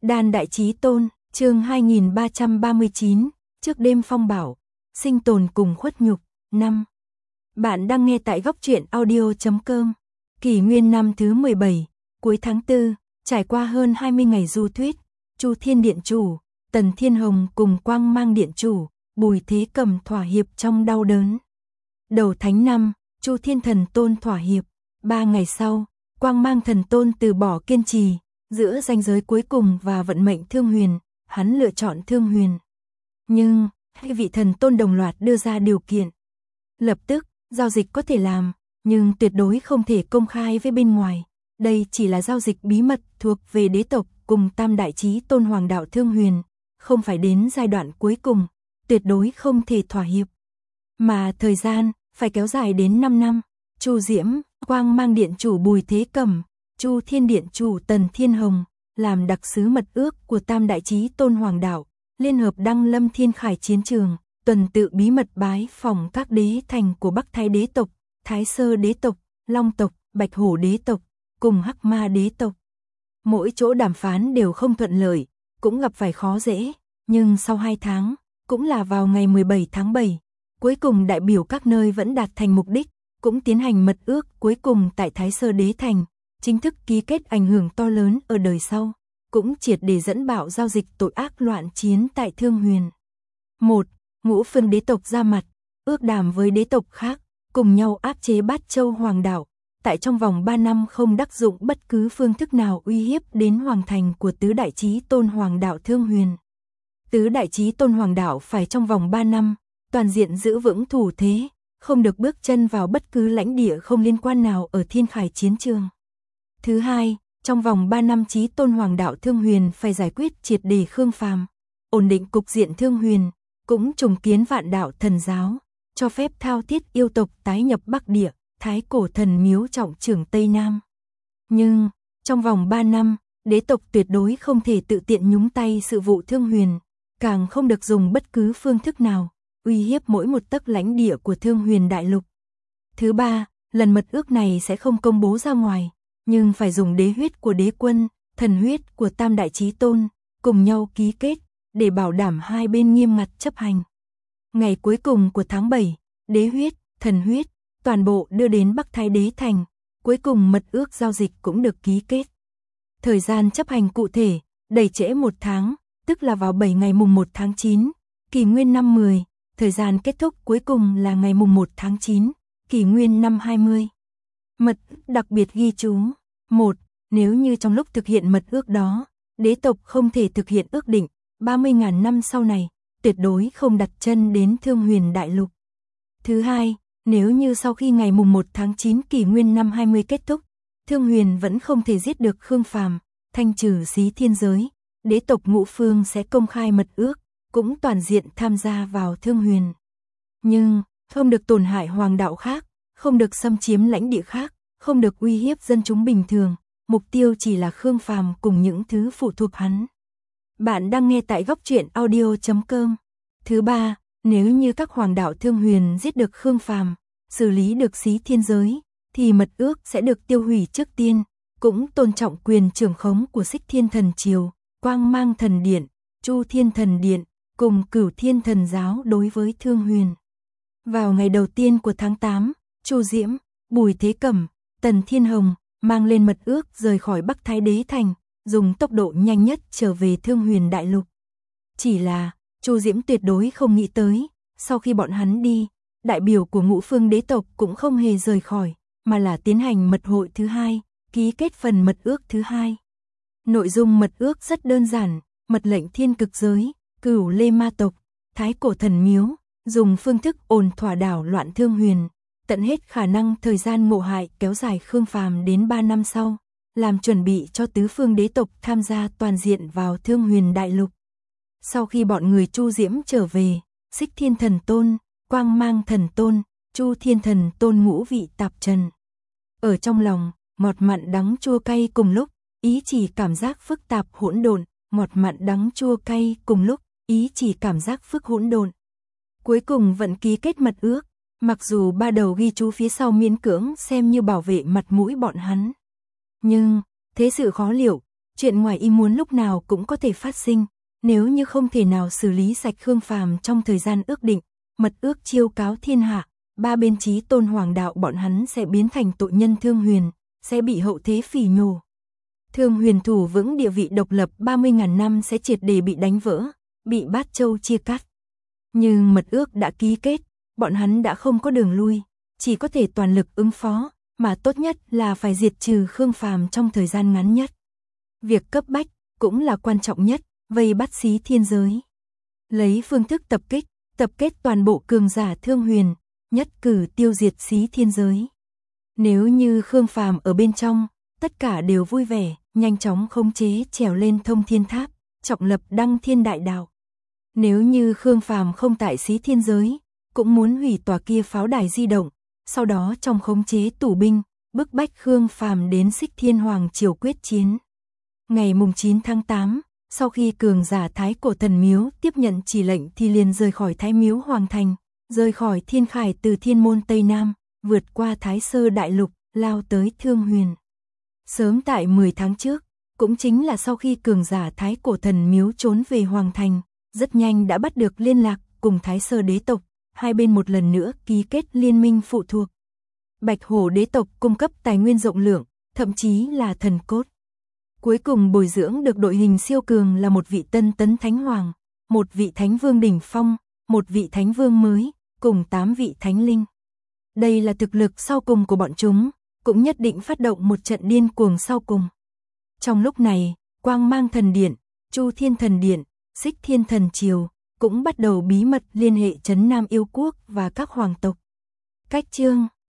Đan Đại Chí Tôn, chương 2339, trước đêm phong bảo, sinh tồn cùng khuất nhục, 5. Bạn đang nghe tại góc truyện audio.com. Kỷ nguyên năm thứ 17, cuối tháng 4, trải qua hơn 20 ngày du thuyết, Chu Thiên Điện Chủ, Tần Thiên Hồng cùng Quang Mang Điện Chủ, Bùi Thế Cầm thỏa hiệp trong đau đớn. Đầu tháng 5, Chu Thiên Thần Tôn thỏa hiệp, 3 ngày sau, Quang Mang Thần Tôn từ bỏ kiên trì, giữa ranh giới cuối cùng và vận mệnh Thương Huyền, hắn lựa chọn Thương Huyền. Nhưng, hai vị thần tôn đồng loạt đưa ra điều kiện. Lập tức, giao dịch có thể làm, nhưng tuyệt đối không thể công khai với bên ngoài. Đây chỉ là giao dịch bí mật thuộc về đế tộc cùng Tam Đại Chí Tôn Hoàng đạo Thương Huyền, không phải đến giai đoạn cuối cùng, tuyệt đối không thể thỏa hiệp. Mà thời gian, phải kéo dài đến 5 năm. Chu Diễm, Quang Mang Điện Chủ Bùi Thế Cầm, Chu Thiên Điện Chủ Tần Thiên Hồng, làm đặc sứ mật ước của Tam Đại Chí Tôn Hoàng đạo, liên hợp đăng lâm thiên khải chiến trường, tuần tự bí mật bái phỏng các đế thành của Bắc Thái đế tộc, Thái Sơ đế tộc, Long tộc, Bạch Hổ đế tộc, cùng Hắc Ma đế tộc. Mỗi chỗ đàm phán đều không thuận lợi, cũng gặp phải khó dễ, nhưng sau 2 tháng, cũng là vào ngày 17 tháng 7, cuối cùng đại biểu các nơi vẫn đạt thành mục đích, cũng tiến hành mật ước cuối cùng tại Thái Sơ đế thành, chính thức ký kết ảnh hưởng to lớn ở đời sau, cũng triệt để dẫn bạo giao dịch tội ác loạn chiến tại Thương Huyền. 1. Ngũ phương đế tộc ra mặt, ước đàm với đế tộc khác, cùng nhau áp chế Bát Châu Hoàng đạo, tại trong vòng 3 năm không đắc dụng bất cứ phương thức nào uy hiếp đến hoàng thành của Tứ Đại Chí Tôn Hoàng đạo Thương Huyền. Tứ Đại Chí Tôn Hoàng đạo phải trong vòng 3 năm, toàn diện giữ vững thủ thế, không được bước chân vào bất cứ lãnh địa không liên quan nào ở thiên khải chiến trường. Thứ hai, trong vòng 3 năm Chí Tôn Hoàng đạo Thương Huyền phải giải quyết triệt để Khương Phàm, ổn định cục diện Thương Huyền, cũng trùng kiến Vạn Đạo Thần giáo, cho phép thao thiết yêu tộc tái nhập Bắc Địa, Thái Cổ Thần miếu trọng trưởng Tây Nam. Nhưng, trong vòng 3 năm, đế tộc tuyệt đối không thể tự tiện nhúng tay sự vụ Thương Huyền, càng không được dùng bất cứ phương thức nào uy hiếp mỗi một tấc lãnh địa của Thương Huyền đại lục. Thứ ba, lần mật ước này sẽ không công bố ra ngoài, nhưng phải dùng đế huyết của đế quân, thần huyết của Tam Đại Chí Tôn, cùng nhau ký kết, để bảo đảm hai bên nghiêm ngặt chấp hành. Ngày cuối cùng của tháng 7, đế huyết, thần huyết, toàn bộ đưa đến Bắc Thái đế thành, cuối cùng mật ước giao dịch cũng được ký kết. Thời gian chấp hành cụ thể, đẩy trễ 1 tháng, tức là vào 7 ngày mùng 1 tháng 9, kỷ nguyên năm 10, thời gian kết thúc cuối cùng là ngày mùng 1 tháng 9, kỷ nguyên năm 20. Mật đặc biệt ghi chú. 1. Nếu như trong lúc thực hiện mật ước đó, đế tộc không thể thực hiện ước định, 30.000 năm sau này, tuyệt đối không đặt chân đến Thương Huyền đại lục. Thứ hai, nếu như sau khi ngày mùng 1 tháng 9 kỷ nguyên năm 20 kết thúc, Thương Huyền vẫn không thể giết được Khương Phàm, thanh trừ xí thiên giới, đế tộc ngũ phương sẽ công khai mật ước, cũng toàn diện tham gia vào Thương Huyền. Nhưng, không được tổn hại hoàng đạo khác, không được xâm chiếm lãnh địa khác, không được uy hiếp dân chúng bình thường, mục tiêu chỉ là Khương Phàm cùng những thứ phụ thuộc hắn. Bạn đang nghe tại góc truyện audio.com. Thứ ba, nếu như các hoàng đạo Thương Huyền giết được Khương Phàm, xử lý được xí thiên giới, thì mật ước sẽ được tiêu hủy trước tiên, cũng tôn trọng quyền trưởng khống của Xích Thiên Thần Triều, Quang Mang Thần Điện, Chu Thiên Thần Điện, cùng Cửu Thiên Thần giáo đối với Thương Huyền. Vào ngày đầu tiên của tháng 8, Chu Diễm, Bùi Thế Cầm, Tần Thiên Hồng mang lên mật ước rời khỏi Bắc Thái đế thành, dùng tốc độ nhanh nhất trở về Thương Huyền đại lục. Chỉ là, Chu Diễm tuyệt đối không nghĩ tới, sau khi bọn hắn đi, đại biểu của ngũ phương đế tộc cũng không hề rời khỏi, mà là tiến hành mật hội thứ hai, ký kết phần mật ước thứ hai. Nội dung mật ước rất đơn giản, mật lệnh thiên cực giới, Cửu Lê ma tộc, Thái Cổ Thần miếu, dùng phương thức ổn thỏa đảo loạn Thương Huyền, tận hết khả năng thời gian ngộ hại kéo dài Khương Phàm đến 3 năm sau, làm chuẩn bị cho tứ phương đế tộc tham gia toàn diện vào Thương Huyền đại lục. Sau khi bọn người Chu Diễm trở về, Xích Thiên Thần Tôn, Quang Mang Thần Tôn, Chu Thiên Thần Tôn ngũ vị tạp trần. Ở trong lòng, ngọt mặn đắng chua cay cùng lúc, ý chỉ cảm giác phức tạp hỗn độn, ngọt mặn đắng chua cay cùng lúc, ý chỉ cảm giác phức hỗn độn. Cuối cùng vẫn ký kết mật ước, mặc dù ba đầu ghi chú phía sau miễn cưỡng xem như bảo vệ mặt mũi bọn hắn. Nhưng, thế sự khó liệu, chuyện ngoài ý muốn lúc nào cũng có thể phát sinh, nếu như không thể nào xử lý sạch Khương Phàm trong thời gian ước định, mật ước chiêu cáo thiên hạ, ba bên chí tôn hoàng đạo bọn hắn sẽ biến thành tội nhân Thương Huyền, sẽ bị hậu thế phỉ nhổ. Thương Huyền thủ vững địa vị độc lập 30.000 năm sẽ triệt để bị đánh vỡ, bị Bát Châu chia cắt. Nhưng mật ước đã ký kết, bọn hắn đã không có đường lui, chỉ có thể toàn lực ứng phó, mà tốt nhất là phải diệt trừ Khương Phàm trong thời gian ngắn nhất. Việc cấp bách, cũng là quan trọng nhất, vây bắt Xí Thiên Giới. Lấy phương thức tập kết toàn bộ cường giả Thương Huyền, nhất cử tiêu diệt Xí Thiên Giới. Nếu như Khương Phàm ở bên trong, tất cả đều vui vẻ, nhanh chóng khống chế trèo lên Thông Thiên Tháp, trọng lập Đăng Thiên Đại Đạo. Nếu như Khương Phàm không tại Xí Thiên Giới, cũng muốn hủy tòa kia pháo đài di động, sau đó trong khống chế tù binh, bức bách Khương Phàm đến Xích Thiên Hoàng triều quyết chiến. Ngày mùng 9 tháng 8, sau khi cường giả Thái Cổ Thần Miếu tiếp nhận chỉ lệnh thì liền rời khỏi Thái Miếu Hoàng Thành, rời khỏi Thiên Khải từ Thiên Môn Tây Nam, vượt qua Thái Sơ Đại Lục, lao tới Thương Huyền. Sớm tại 10 tháng trước, cũng chính là sau khi cường giả Thái Cổ Thần Miếu trốn về Hoàng Thành, rất nhanh đã bắt được liên lạc cùng Thái Sơ đế tộc, hai bên một lần nữa ký kết liên minh phụ thuộc. Bạch Hổ đế tộc cung cấp tài nguyên rộng lượng, thậm chí là thần cốt. Cuối cùng bồi dưỡng được đội hình siêu cường là một vị tân tấn thánh hoàng, một vị thánh vương đỉnh phong, một vị thánh vương mới, cùng 8 vị thánh linh. Đây là thực lực sau cùng của bọn chúng, cũng nhất định phát động một trận điên cuồng sau cùng. Trong lúc này, Quang Mang Thần Điện, Chu Thiên Thần Điện, Xích Thiên Thần Triều cũng bắt đầu bí mật liên hệ trấn Nam Yêu Quốc và các hoàng tộc. Cách chương